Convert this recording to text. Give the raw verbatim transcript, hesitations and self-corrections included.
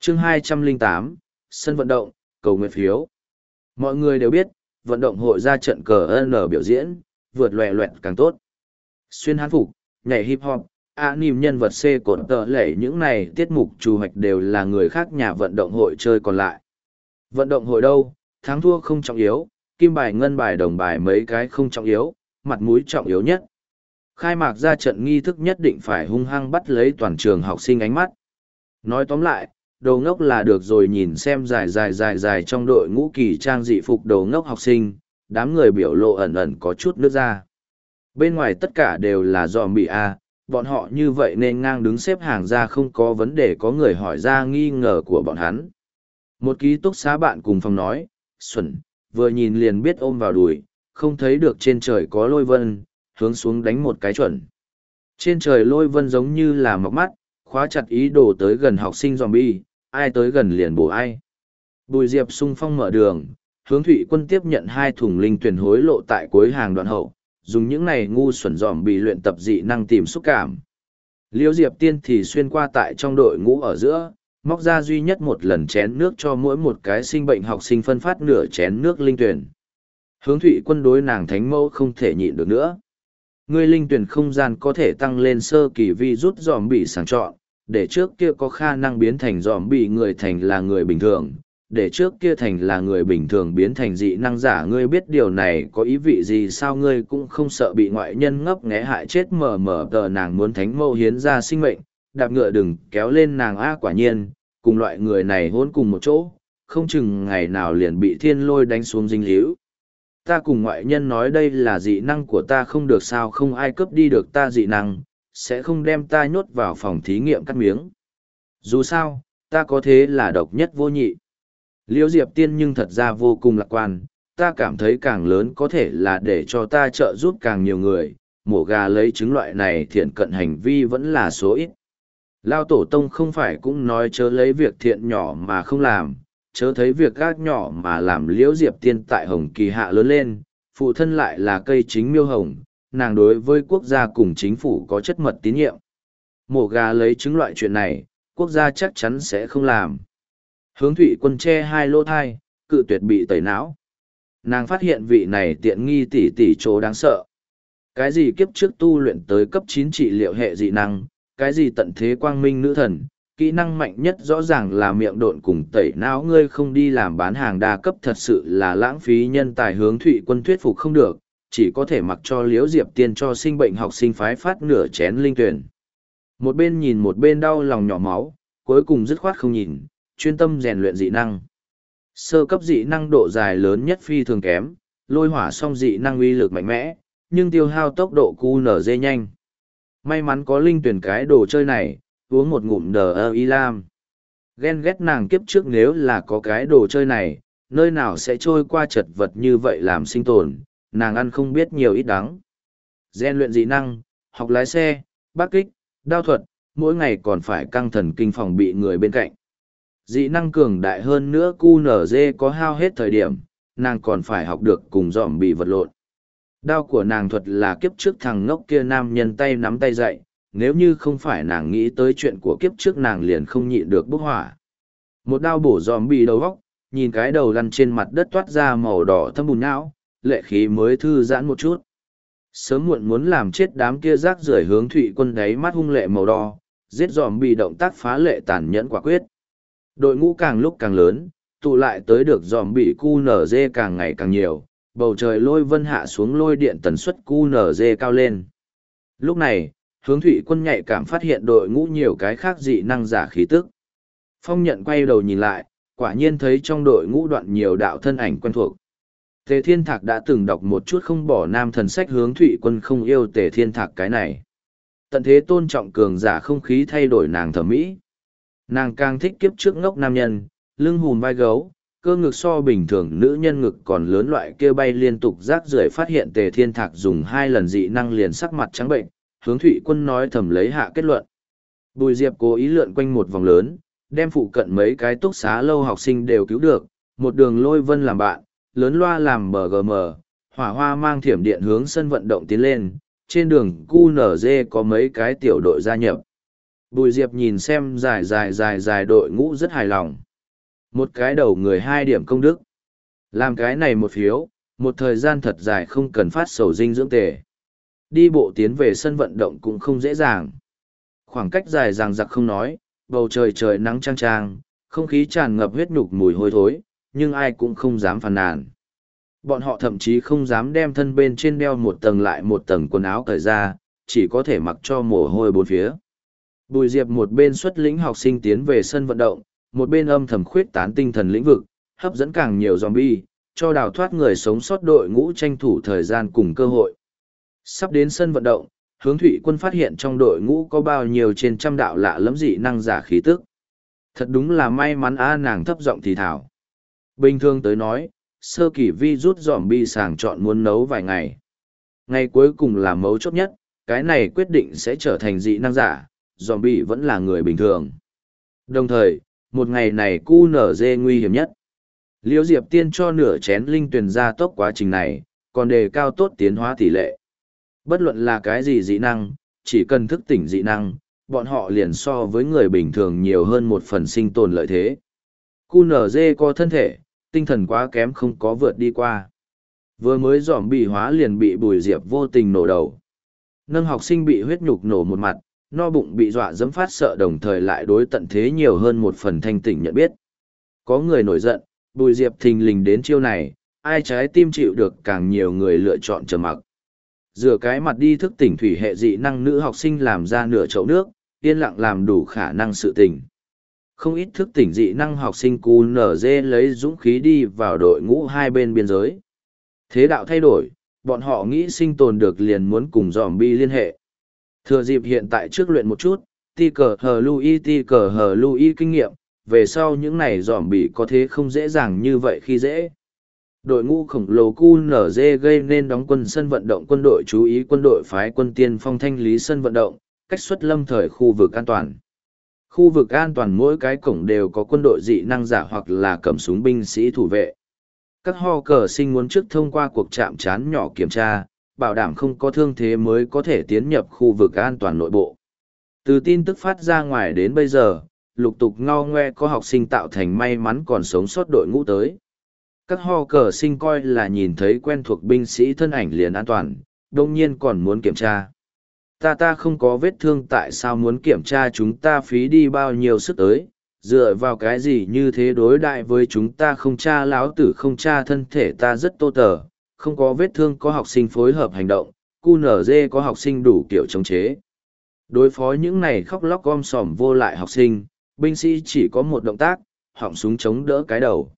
chương hai trăm lẻ tám, sân vận động, cầu nguyện phiếu. Mọi người đều biết, vận động hội ra trận cờ N biểu diễn, vượt loẹ loẹt càng tốt. Xuyên hán phục, nhảy hip hop, anime nhân vật C cột tờ lệ những này tiết mục chủ hoạch đều là người khác nhà vận động hội chơi còn lại. Vận động hội đâu, thắng thua không trọng yếu, kim bài ngân bài đồng bài mấy cái không trọng yếu, mặt mũi trọng yếu nhất. Khai mạc ra trận nghi thức nhất định phải hung hăng bắt lấy toàn trường học sinh ánh mắt. Nói tóm lại, đồ ngốc là được rồi, nhìn xem dài dài dài dài trong đội ngũ kỳ trang dị phục đồ ngốc học sinh, đám người biểu lộ ẩn ẩn có chút nước ra. Bên ngoài tất cả đều là zombie A, bọn họ như vậy nên ngang đứng xếp hàng ra không có vấn đề, có người hỏi ra nghi ngờ của bọn hắn. Một ký túc xá bạn cùng phòng nói, xuẩn, vừa nhìn liền biết ôm vào đùi, không thấy được trên trời có lôi vân, hướng xuống đánh một cái chuẩn. Trên trời lôi vân giống như là mọc mắt, khóa chặt ý đồ tới gần học sinh zombie, ai tới gần liền bổ ai. Bùi Diệp xung phong mở đường, hướng Thụy Quân tiếp nhận hai thùng linh tuyển hối lộ tại cuối hàng đoạn hậu, dùng những này ngu xuẩn zombie luyện tập dị năng tìm xúc cảm. Liễu Diệp Tiên thì xuyên qua tại trong đội ngũ ở giữa, móc ra duy nhất một lần chén nước cho mỗi một cái sinh bệnh học sinh phân phát nửa chén nước linh tuyển. Hướng Thụy Quân đối nàng thánh mẫu không thể nhịn được nữa. Ngươi linh tuyển không gian có thể tăng lên sơ kỳ vi rút dòm bị sàng chọn, để trước kia có khả năng biến thành dòm bị người thành là người bình thường, để trước kia thành là người bình thường biến thành dị năng giả. Ngươi biết điều này có ý vị gì sao? Ngươi cũng không sợ bị ngoại nhân ngấp nghé hại chết mờ mờ tờ. Nàng muốn thánh mẫu hiến ra sinh mệnh, đạp ngựa đừng kéo lên nàng. A quả nhiên, cùng loại người này hôn cùng một chỗ, không chừng ngày nào liền bị thiên lôi đánh xuống dinh líu. Ta cùng ngoại nhân nói đây là dị năng của ta không được sao? Không ai cướp đi được ta dị năng, sẽ không đem ta nhốt vào phòng thí nghiệm cắt miếng. Dù sao, ta có thế là độc nhất vô nhị. Liễu Diệp Tiên nhưng thật ra vô cùng lạc quan, ta cảm thấy càng lớn có thể là để cho ta trợ giúp càng nhiều người, mổ gà lấy trứng loại này thiện cận hành vi vẫn là số ít. Lao Tổ Tông không phải cũng nói chớ lấy việc thiện nhỏ mà không làm, chớ thấy việc gác nhỏ mà làm. Liễu Diệp Tiên tại Hồng Kỳ hạ lớn lên, phụ thân lại là cây chính miêu hồng, nàng đối với quốc gia cùng chính phủ có chất mật tín nhiệm. Mổ gà lấy trứng loại chuyện này, quốc gia chắc chắn sẽ không làm. Hướng Thụy Quân che hai lỗ thai, cự tuyệt bị tẩy não. Nàng phát hiện vị này tiện nghi tỷ tỷ chỗ đáng sợ. Cái gì kiếp trước tu luyện tới cấp chín trị liệu hệ dị năng, cái gì tận thế quang minh nữ thần, kỹ năng mạnh nhất rõ ràng là miệng độn cùng tẩy não. Ngươi không đi làm bán hàng đa cấp thật sự là lãng phí nhân tài. Hướng Thụy Quân thuyết phục không được, chỉ có thể mặc cho Liễu Diệp Tiên cho sinh bệnh học sinh phái phát nửa chén linh tuyển. Một bên nhìn một bên đau lòng nhỏ máu, cuối cùng dứt khoát không nhìn, chuyên tâm rèn luyện dị năng. Sơ cấp dị năng độ dài lớn nhất phi thường kém, lôi hỏa song dị năng uy lực mạnh mẽ, nhưng tiêu hao tốc độ Q N D nhanh. May mắn có linh tuyển cái đồ chơi này, uống một ngụm đờ ơ y lam. Ghen ghét nàng kiếp trước nếu là có cái đồ chơi này, nơi nào sẽ trôi qua chật vật như vậy làm sinh tồn, nàng ăn không biết nhiều ít đắng. Rèn luyện dị năng, học lái xe, bác kích, đao thuật, mỗi ngày còn phải căng thần kinh phòng bị người bên cạnh. Dị năng cường đại hơn nữa Q N D có hao hết thời điểm, nàng còn phải học được cùng dòm bị vật lộn. Đao của nàng thuật là kiếp trước thằng ngốc kia nam nhân tay nắm tay dậy, nếu như không phải nàng nghĩ tới chuyện của kiếp trước nàng liền không nhịn được bốc hỏa. Một đao bổ dòm bị đầu góc, nhìn cái đầu lăn trên mặt đất toát ra màu đỏ thâm bùn não, lệ khí mới thư giãn một chút. Sớm muộn muốn làm chết đám kia rác rưởi. Hướng Thụy Quân đáy mắt hung lệ màu đỏ, giết dòm bị động tác phá lệ tàn nhẫn quả quyết. Đội ngũ càng lúc càng lớn, tụ lại tới được dòm bị Q N D càng ngày càng nhiều, bầu trời lôi vân hạ xuống lôi điện tần suất Q N D cao lên. Lúc này, Hướng Thụy Quân nhạy cảm phát hiện đội ngũ nhiều cái khác dị năng giả khí tức. Phong Nhận quay đầu nhìn lại, quả nhiên thấy trong đội ngũ đoạn nhiều đạo thân ảnh quen thuộc. Tề Thiên Thạc đã từng đọc một chút không bỏ nam thần sách. Hướng Thụy Quân không yêu Tề Thiên Thạc cái này. Tận thế tôn trọng cường giả không khí thay đổi nàng thẩm mỹ. Nàng càng thích kiếp trước ngốc nam nhân, lưng hùm vai gấu, cơ ngực so bình thường nữ nhân ngực còn lớn loại kia bay liên tục rác rưởi. Phát hiện Tề Thiên Thạc dùng hai lần dị năng liền sắc mặt trắng bệnh, Hướng Thụy Quân nói thầm lấy hạ kết luận. Bùi Diệp cố ý lượn quanh một vòng lớn, đem phụ cận mấy cái túc xá lâu học sinh đều cứu được, một đường lôi vân làm bạn, lớn loa làm bờ gm, hỏa hoa mang thiểm điện hướng sân vận động tiến lên, trên đường Q N D có mấy cái tiểu đội gia nhập. Bùi Diệp nhìn xem dài dài dài dài đội ngũ rất hài lòng. Một cái đầu người hai điểm công đức. Làm cái này một phiếu, một thời gian thật dài không cần phát sầu dinh dưỡng tề. Đi bộ tiến về sân vận động cũng không dễ dàng. Khoảng cách dài dằng dặc không nói, bầu trời trời nắng trang trang, không khí tràn ngập huyết nhục mùi hôi thối, nhưng ai cũng không dám phàn nàn. Bọn họ thậm chí không dám đem thân bên trên đeo một tầng lại một tầng quần áo cởi ra, chỉ có thể mặc cho mồ hôi bốn phía. Bùi Diệp một bên xuất lĩnh học sinh tiến về sân vận động, một bên âm thầm khuyết tán tinh thần lĩnh vực, hấp dẫn càng nhiều zombie, cho đào thoát người sống sót đội ngũ tranh thủ thời gian cùng cơ hội. Sắp đến sân vận động, Hướng Thụy Quân phát hiện trong đội ngũ có bao nhiêu trên trăm đạo lạ lẫm dị năng giả khí tức. Thật đúng là may mắn a, nàng thấp giọng thì thảo. Bình thường tới nói, sơ kỳ vi rút zombie sàng chọn muốn nấu vài ngày. Ngày cuối cùng là mấu chốt nhất, cái này quyết định sẽ trở thành dị năng giả, zombie vẫn là người bình thường. Đồng thời, một ngày này cu nở dê nguy hiểm nhất. Liễu Diệp Tiên cho nửa chén linh tuyền gia tốc quá trình này, còn đề cao tốt tiến hóa tỷ lệ. Bất luận là cái gì dị năng, chỉ cần thức tỉnh dị năng, bọn họ liền so với người bình thường nhiều hơn một phần sinh tồn lợi thế. cu nở dê có thân thể, tinh thần quá kém không có vượt đi qua. Vừa mới dòm bị hóa liền bị Bùi Diệp vô tình nổ đầu. Nâng học sinh bị huyết nhục nổ một mặt, no bụng bị dọa dẫm phát sợ đồng thời lại đối tận thế nhiều hơn một phần thanh tỉnh nhận biết. Có người nổi giận, Bùi Diệp thình lình đến chiêu này, ai trái tim chịu được càng nhiều người lựa chọn trầm mặc. Rửa cái mặt đi thức tỉnh thủy hệ dị năng nữ học sinh làm ra nửa chậu nước, yên lặng làm đủ khả năng sự tỉnh. Không ít thức tỉnh dị năng học sinh cu nở dê lấy dũng khí đi vào đội ngũ hai bên biên giới. Thế đạo thay đổi, bọn họ nghĩ sinh tồn được liền muốn cùng zombie liên hệ. Thừa dịp hiện tại trước luyện một chút, ti cờ hờ lui ti cờ hờ lui kinh nghiệm, về sau những này zombie có thế không dễ dàng như vậy khi dễ. Đội ngũ khổng lồ cu nở dê gây nên đóng quân sân vận động, quân đội chú ý quân đội phái quân tiên phong thanh lý sân vận động, cách xuất lâm thời khu vực an toàn. Khu vực an toàn mỗi cái cổng đều có quân đội dị năng giả hoặc là cầm súng binh sĩ thủ vệ. Các ho cờ sinh muốn trước thông qua cuộc chạm trán nhỏ kiểm tra, bảo đảm không có thương thế mới có thể tiến nhập khu vực an toàn nội bộ. Từ tin tức phát ra ngoài đến bây giờ, lục tục ngao ngoe có học sinh tạo thành may mắn còn sống sót đội ngũ tới. Các ho cờ sinh coi là nhìn thấy quen thuộc binh sĩ thân ảnh liền an toàn, đông nhiên còn muốn kiểm tra. Ta ta không có vết thương tại sao muốn kiểm tra, chúng ta phí đi bao nhiêu sức tới, dựa vào cái gì như thế đối đại với chúng ta, không tra láo tử không tra thân thể ta rất tô tờ, không có vết thương có học sinh phối hợp hành động, cu nở dê có học sinh đủ kiểu chống chế. Đối phó những này khóc lóc gom sòm vô lại học sinh, binh sĩ chỉ có một động tác, họng súng chống đỡ cái đầu.